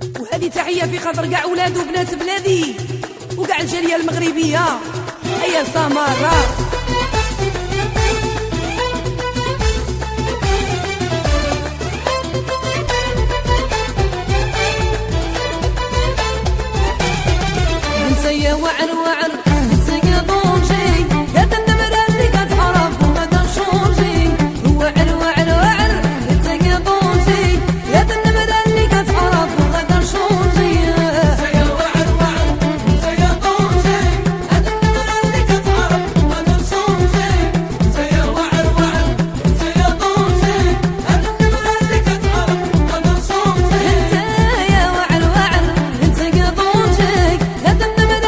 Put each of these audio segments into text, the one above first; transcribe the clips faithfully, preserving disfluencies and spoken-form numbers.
وهذه تحية في خاطر كاع ولاد وبنات بلادي وكاع الجالية المغربية. أيا سمارة نسيا وعر وعر نسيا بونجي يا تندمر اللي كتعرف وما تنشونجي وعر وعر وعر نسيا بونجي يا تندمر اللي كتعرف وما تنشونجي نسيا وعر وعر نسيا بونجي يا تندمر اللي كتعرف وما تنشونجي نسيا وعر وعر نسيا بونجي يا تندمر اللي كتعرف وما تنشونجي نسيا وعر وعر نسيا بونجي يا تندمر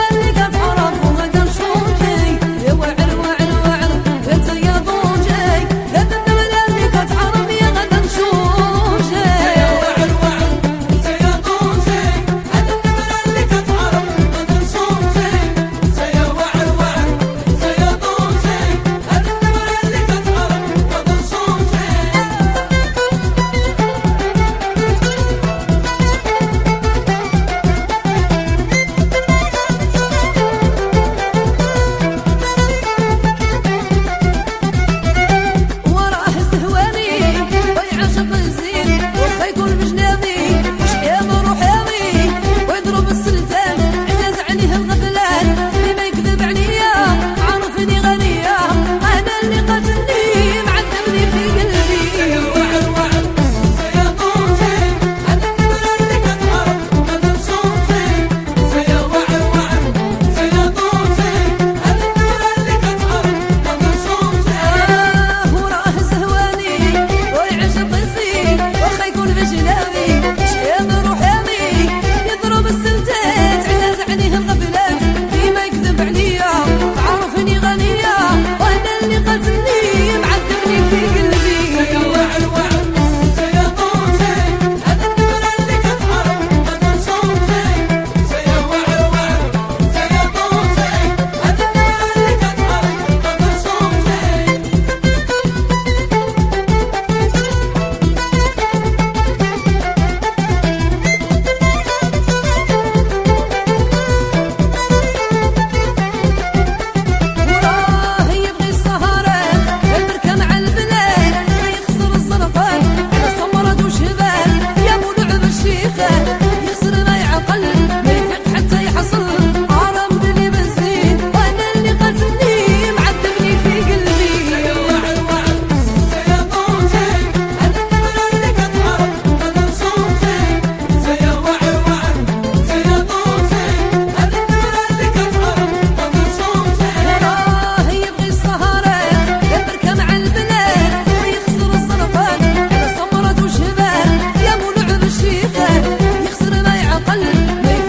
يخسر ما يعقل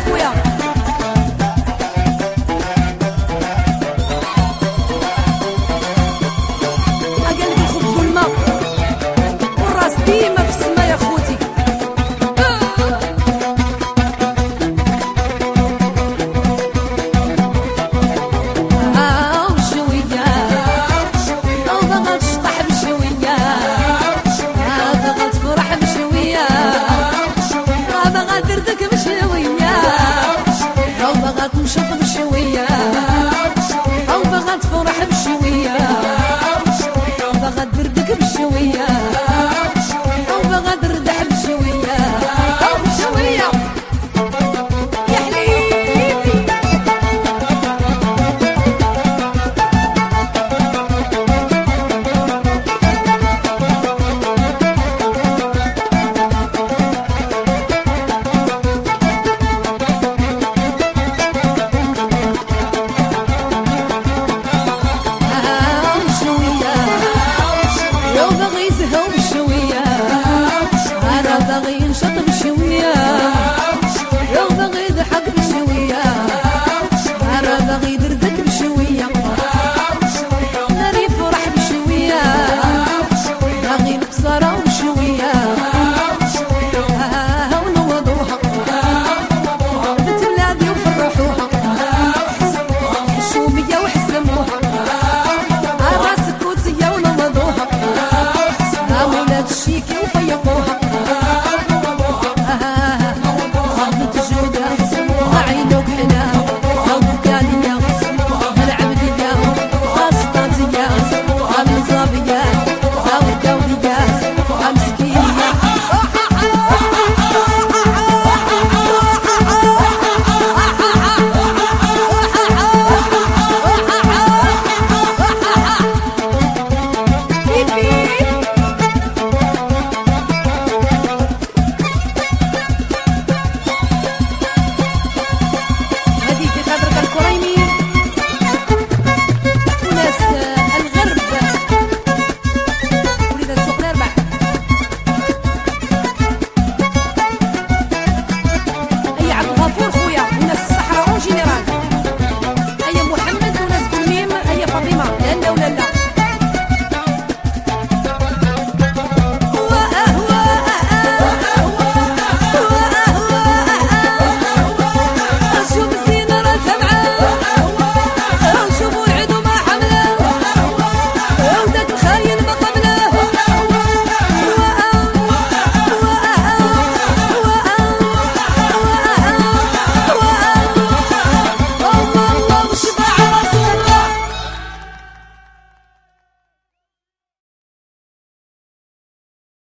خويا. قالك الخبز والماء والراس ديما في السما يا خوتي. اه وشوية او بغات تشطح بشوية، اه بغات تفرح بشوية، اه بغات تردك بشوية، او بغات تنشط بشوية.